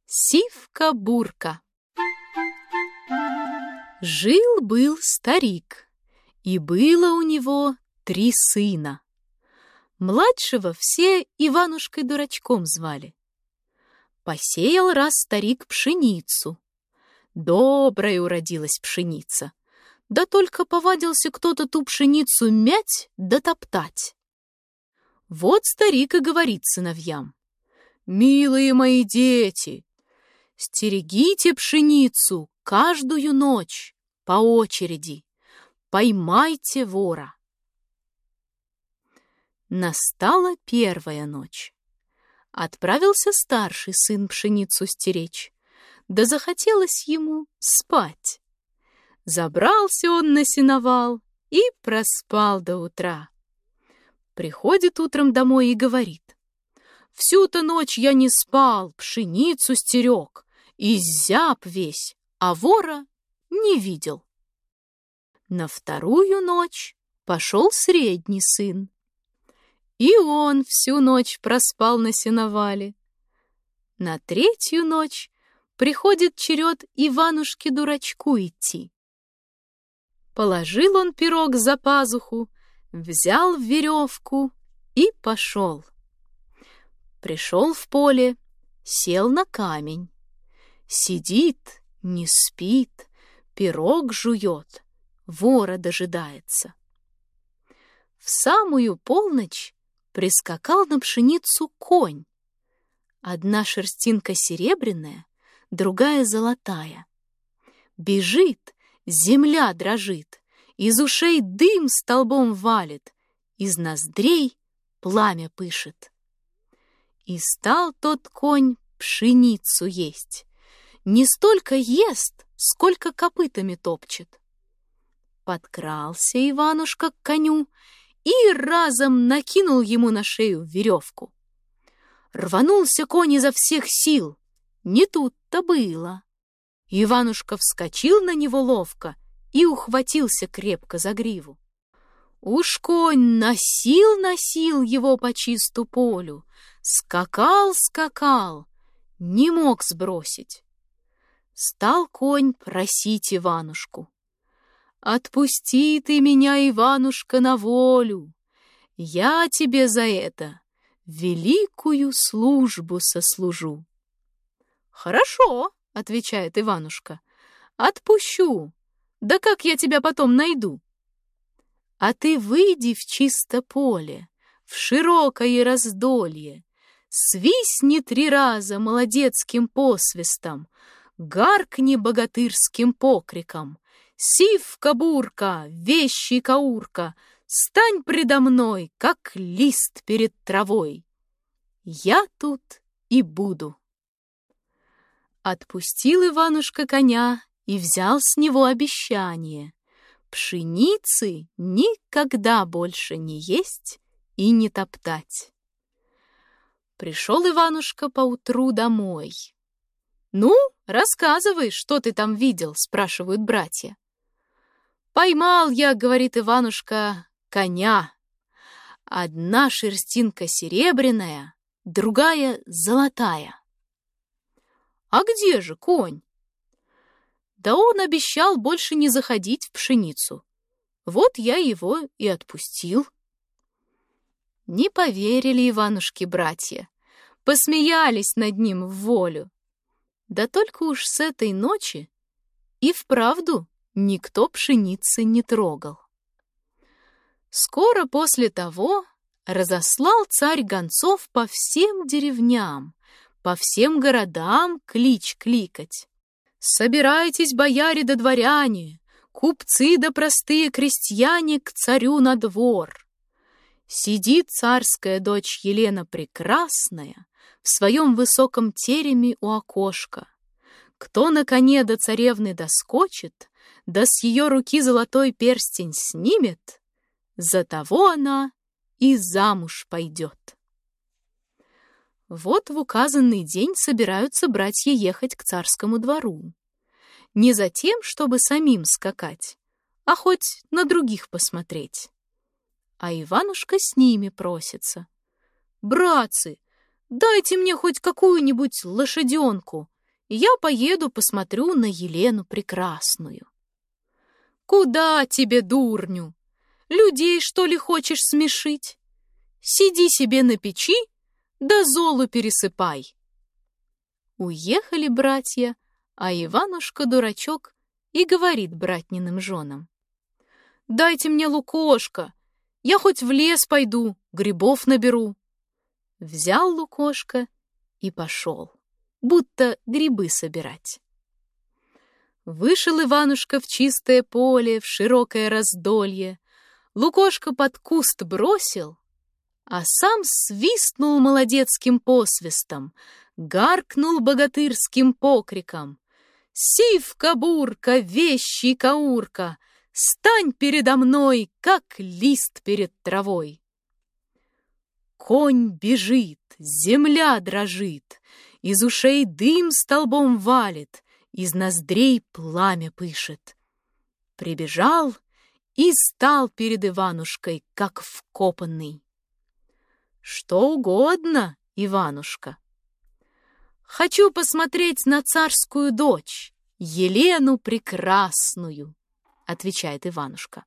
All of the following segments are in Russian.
Сивка-бурка. Жил-был старик, и было у него 3 сына. Младшего все Иванушкой-дурачком звали. Посеял раз старик пшеницу. Добрая уродилась пшеница. Да только повадился кто-то ту пшеницу мять да топтать. Вот старик и говорит сыновьям: «Милые мои дети, стерегите пшеницу каждую ночь по очереди, поймайте вора». Настала 1-я ночь. Отправился старший сын пшеницу стеречь, да захотелось ему спать. Забрался он на сеновал и проспал до утра. Приходит утром домой и говорит: «Всю-то ночь я не спал, пшеницу стерег, изяб весь, а вора не видел». На 2-ю ночь пошел средний сын. И он всю ночь проспал на сеновале. На 3-ю ночь приходит черед Иванушке-дурачку идти. Положил он пирог за пазуху, взял веревку и пошел. Пришел в поле, сел на камень. Сидит, не спит, пирог жует, вора дожидается. В самую полночь прискакал на пшеницу конь. Одна шерстинка серебряная, другая золотая. Бежит, земля дрожит, из ушей дым столбом валит, из ноздрей пламя пышет. И стал тот конь пшеницу есть. Не столько ест, сколько копытами топчет. Подкрался Иванушка к коню и разом накинул ему на шею веревку. Рванулся конь изо всех сил. Не тут-то было. Иванушка вскочил на него ловко и ухватился крепко за гриву. Уж конь носил его по чисту полю, скакал, не мог сбросить. Стал конь просить Иванушку: «Отпусти ты меня, Иванушка, на волю. Я тебе за это великую службу сослужу». «Хорошо», — отвечает Иванушка, — «отпущу. Да как я тебя потом найду?» «А ты выйди в чисто поле, в широкое раздолье, свистни 3 раза молодецким посвистом, гаркни богатырским покриком: «Сивка-бурка, вещий-каурка, стань предо мной, как лист перед травой. Я тут и буду». Отпустил Иванушка коня и взял с него обещание: пшеницы никогда больше не есть и не топтать. Пришел Иванушка поутру домой. «Ну, рассказывай, что ты там видел?» — спрашивают братья. «Поймал я, — говорит Иванушка, — коня. Одна шерстинка серебряная, другая золотая». «А где же конь?» «Да он обещал больше не заходить в пшеницу. Вот я его и отпустил». Не поверили Иванушке братья, посмеялись над ним в волю. Да только уж с этой ночи и вправду никто пшеницы не трогал. Скоро после того разослал царь гонцов по всем деревням, по всем городам клич кликать: «Собирайтесь, бояре да дворяне, купцы да простые крестьяне, к царю на двор. Сидит царская дочь Елена Прекрасная в своем высоком тереме у окошка. Кто на коне до царевны доскочит, да с ее руки золотой перстень снимет, за того она и замуж пойдет». Вот в указанный день собираются братья ехать к царскому двору. Не за тем, чтобы самим скакать, а хоть на других посмотреть. А Иванушка с ними просится: «Братцы, дайте мне хоть какую-нибудь лошаденку, Я поеду посмотрю на Елену Прекрасную. Куда тебе, дурню? Людей, что ли, хочешь смешить? Сиди себе на печи, да золу пересыпай. Уехали братья, а Иванушка-дурачок и говорит братниным женам: «Дайте мне лукошко, я хоть в лес пойду, грибов наберу». Взял лукошко и пошел, будто грибы собирать. Вышел Иванушка в чистое поле, в широкое раздолье, лукошко под куст бросил, а сам свистнул молодецким посвистом, гаркнул богатырским покриком: «Сивка-бурка, вещий-каурка, стань передо мной, как лист перед травой!» Конь бежит, земля дрожит, из ушей дым столбом валит, из ноздрей пламя пышет. Прибежал и стал перед Иванушкой, как вкопанный. «Что угодно, Иванушка». «Хочу посмотреть на царскую дочь, Елену Прекрасную», — отвечает Иванушка.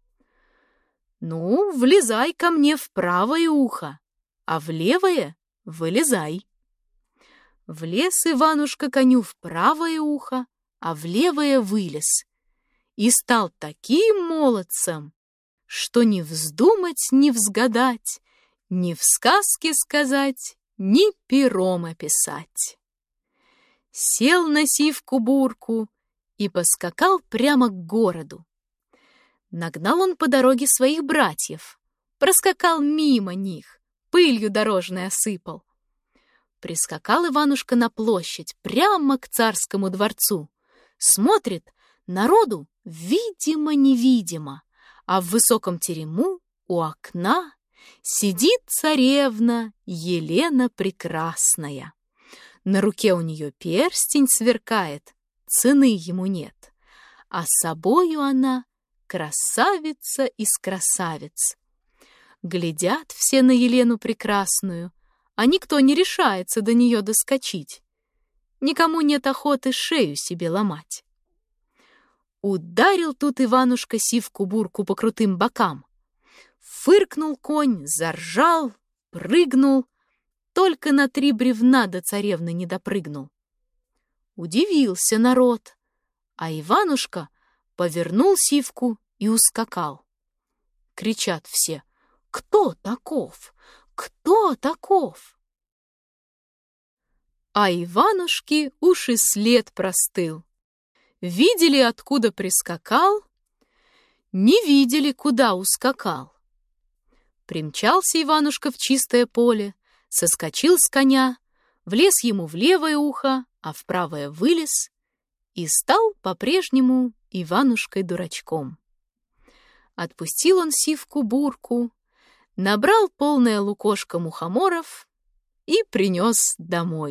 «Ну, влезай ко мне в правое ухо, а в левое вылезай». Влез Иванушка коню в правое ухо, а в левое вылез, и стал таким молодцем, что ни вздумать, ни взгадать, ни в сказке сказать, ни пером описать. Сел на сивку-бурку и поскакал прямо к городу. Нагнал он по дороге своих братьев, проскакал мимо них, пылью дорожной осыпал. Прискакал Иванушка на площадь, прямо к царскому дворцу. Смотрит, народу видимо-невидимо, а в высоком терему у окна сидит царевна Елена Прекрасная. На руке у нее перстень сверкает, цены ему нет, а собою она красавица из красавиц. Глядят все на Елену Прекрасную, а никто не решается до нее доскочить. Никому нет охоты шею себе ломать. Ударил тут Иванушка сивку-бурку по крутым бокам. Фыркнул конь, заржал, прыгнул, только на 3 бревна до царевны не допрыгнул. Удивился народ, а Иванушка повернул сивку и ускакал. Кричат все: «Кто таков? Кто таков?» А Иванушке уж и след простыл. Видели, откуда прискакал, не видели, куда ускакал. Примчался Иванушка в чистое поле, соскочил с коня, влез ему в левое ухо, а в правое вылез, и стал по-прежнему Иванушкой-дурачком. Отпустил он сивку-бурку, набрал полное лукошко мухоморов и принес домой.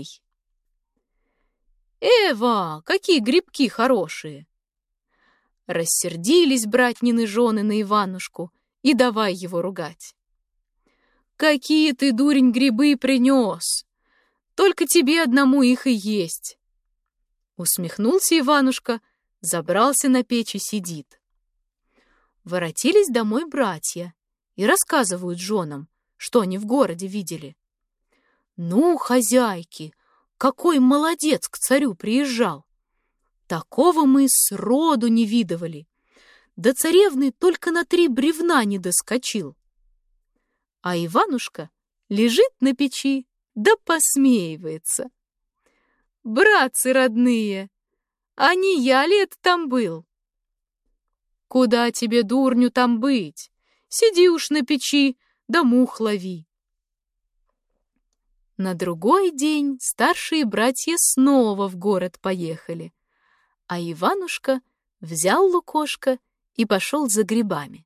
«Эва, какие грибки хорошие!» Рассердились братнины жены на Иванушку и давай его ругать. «Какие ты, дурень, грибы принес! Только тебе одному их и есть!» Усмехнулся Иванушка, забрался на печь и сидит. Воротились домой братья и рассказывают женам, что они в городе видели. «Ну, хозяйки, какой молодец к царю приезжал! Такого мы сроду не видывали! До царевны только на 3 бревна не доскочил!» А Иванушка лежит на печи да посмеивается. «Братцы родные, а не я ли это там был?» «Куда тебе, дурню, там быть? Сиди уж на печи, да мух лови». На другой день старшие братья снова в город поехали, а Иванушка взял лукошко и пошел за грибами.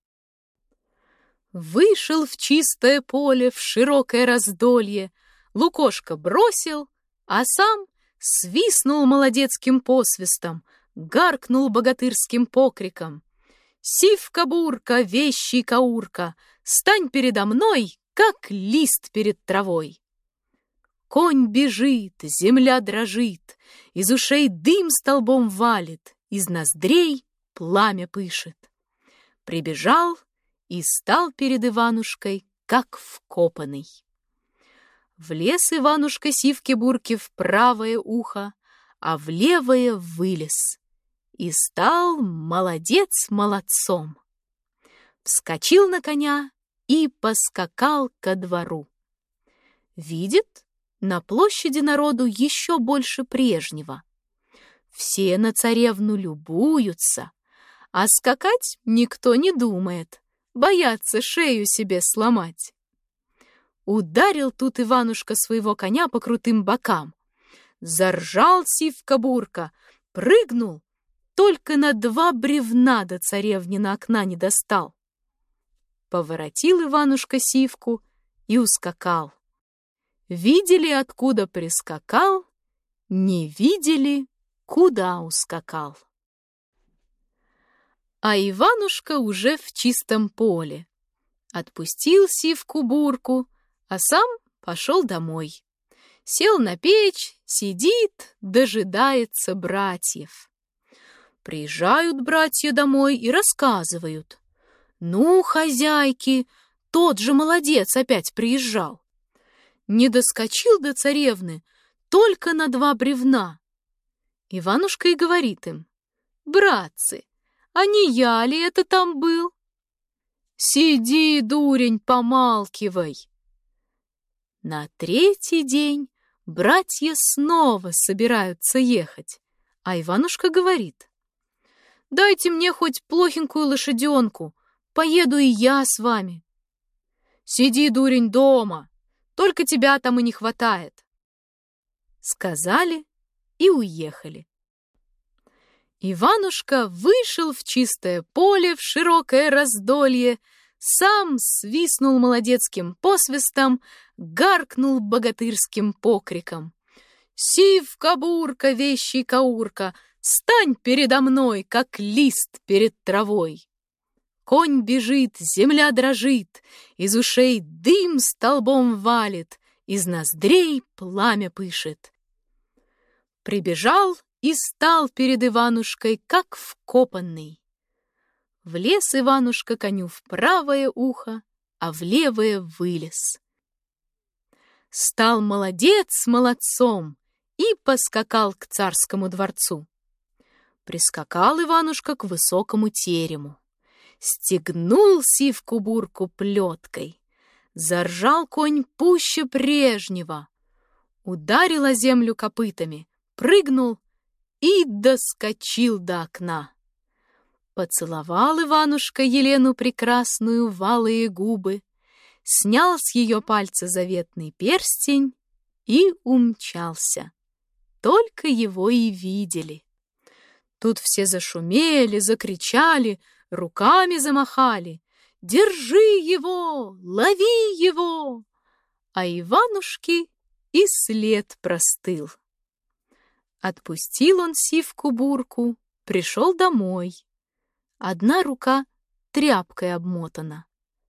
Вышел в чистое поле, в широкое раздолье, лукошко бросил, а сам свистнул молодецким посвистом, гаркнул богатырским покриком: «Сивка-бурка, вещий-каурка, стань передо мной, как лист перед травой!» Конь бежит, земля дрожит, из ушей дым столбом валит, из ноздрей пламя пышет. Прибежал и стал перед Иванушкой, как вкопанный. Влез Иванушка сивке-бурке в правое ухо, а в левое вылез. И стал молодец молодцом. Вскочил на коня и поскакал ко двору. Видит, на площади народу еще больше прежнего. Все на царевну любуются, а скакать никто не думает, боятся шею себе сломать. Ударил тут Иванушка своего коня по крутым бокам. Заржал сивка-бурка, прыгнул, только на 2 бревна до царевнина окна не достал. Поворотил Иванушка сивку и ускакал. Видели, откуда прискакал, не видели, куда ускакал. А Иванушка уже в чистом поле. Отпустил сивку-бурку, а сам пошел домой. Сел на печь, сидит, дожидается братьев. Приезжают братья домой и рассказывают. Ну, хозяйки, тот же молодец опять приезжал. Не доскочил до царевны, только на 2 бревна. Иванушка и говорит им: братцы, а не я ли это там был? Сиди, дурень, помалкивай. На 3-й день братья снова собираются ехать, а Иванушка говорит: дайте мне хоть плохенькую лошаденку, поеду и я с вами. Сиди, дурень, дома, только тебя там и не хватает. Сказали и уехали. Иванушка вышел в чистое поле, в широкое раздолье, сам свистнул молодецким посвистом, гаркнул богатырским покриком: «Сивка-бурка, вещий каурка, стань передо мной, как лист перед травой!» Конь бежит, земля дрожит, из ушей дым столбом валит, из ноздрей пламя пышет. Прибежал и стал перед Иванушкой, как вкопанный. Влез Иванушка коню в правое ухо, а в левое вылез. Стал молодец молодцом и поскакал к царскому дворцу. Прискакал Иванушка к высокому терему. Стегнул сивку-бурку плеткой. Заржал конь пуще прежнего. Ударил о землю копытами, прыгнул и доскочил до окна. Поцеловал Иванушка Елену прекрасную в алые губы, снял с ее пальца заветный перстень и умчался. Только его и видели. Тут все зашумели, закричали, руками замахали: «Держи его! Лови его!» А Иванушке и след простыл. Отпустил он сивку-бурку, пришел домой. Одна рука тряпкой обмотана.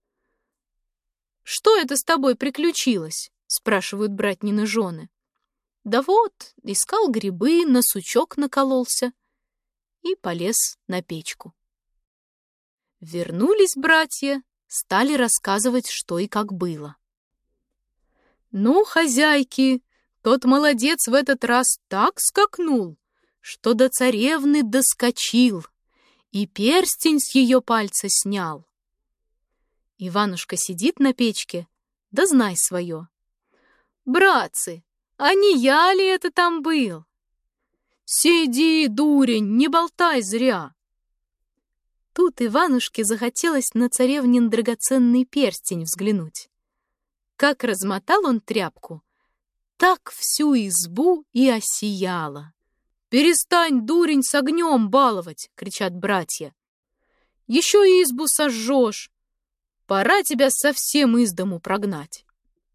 «Что это с тобой приключилось?» — спрашивают братнины жены. «Да вот, искал грибы, на сучок накололся» и полез на печку. Вернулись братья, стали рассказывать, что и как было. «Ну, хозяйки, тот молодец в этот раз так скакнул, что до царевны доскочил и перстень с ее пальца снял». Иванушка сидит на печке, да знай свое: «Братцы, а не я ли это там был?» «Сиди, дурень, не болтай зря!» Тут Иванушке захотелось на царевнин драгоценный перстень взглянуть. Как размотал он тряпку, так всю избу и осияло. «Перестань, дурень, с огнем баловать!» — кричат братья. «Еще и избу сожжешь! Пора тебя совсем из дому прогнать!»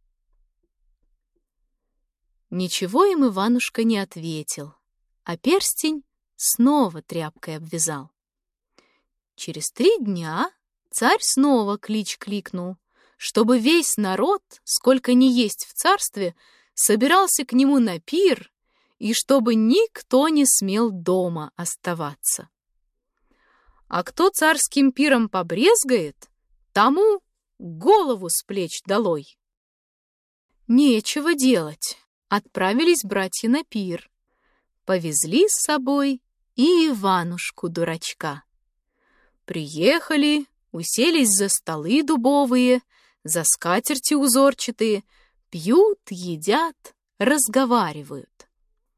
Ничего им Иванушка не ответил, а перстень снова тряпкой обвязал. Через 3 дня царь снова клич кликнул, чтобы весь народ, сколько ни есть в царстве, собирался к нему на пир и чтобы никто не смел дома оставаться. А кто царским пиром побрезгает, тому голову с плеч долой. Нечего делать. Отправились братья на пир. Повезли с собой и Иванушку-дурачка. Приехали, уселись за столы дубовые, за скатерти узорчатые, пьют, едят, разговаривают.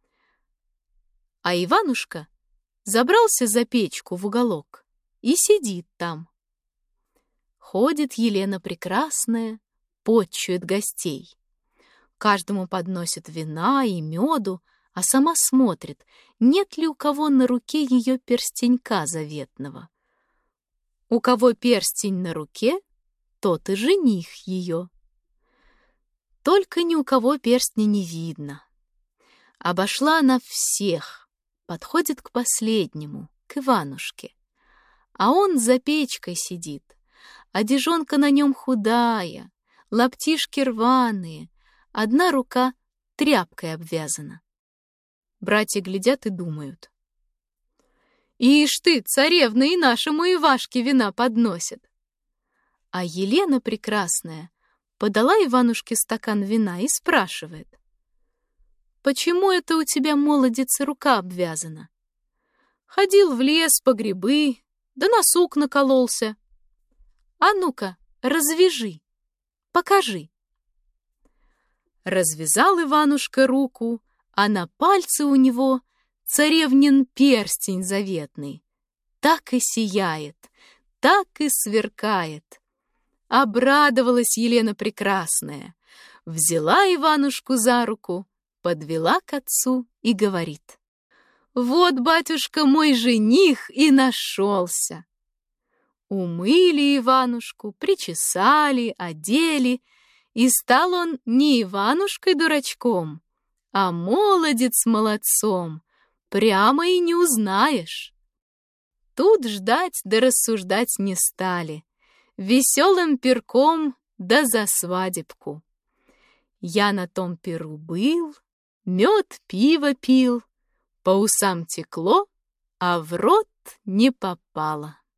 А Иванушка забрался за печку в уголок и сидит там. Ходит Елена Прекрасная, потчует гостей. Каждому подносит вина и меду, а сама смотрит, нет ли у кого на руке ее перстенька заветного. У кого перстень на руке, тот и жених ее. Только ни у кого перстня не видно. Обошла она всех, подходит к последнему, к Иванушке. А он за печкой сидит, одежонка на нем худая, лаптишки рваные, одна рука тряпкой обвязана. Братья глядят и думают: «Ишь ты, царевна, и нашему Ивашке вина подносит!» А Елена Прекрасная подала Иванушке стакан вина и спрашивает: «Почему это у тебя, молодец, рука обвязана?» «Ходил в лес по грибы, да на сук накололся». «А ну-ка, развяжи, покажи». Развязал Иванушка руку, а на пальце у него царевнин перстень заветный. Так и сияет, так и сверкает. Обрадовалась Елена Прекрасная, взяла Иванушку за руку, подвела к отцу и говорит: «Вот, батюшка, мой жених и нашелся». Умыли Иванушку, причесали, одели, и стал он не Иванушкой-дурачком, а молодец молодцом, прямо и не узнаешь. Тут ждать да рассуждать не стали, веселым пирком да за свадебку. Я на том пиру был, мед, пиво пил, по усам текло, а в рот не попало.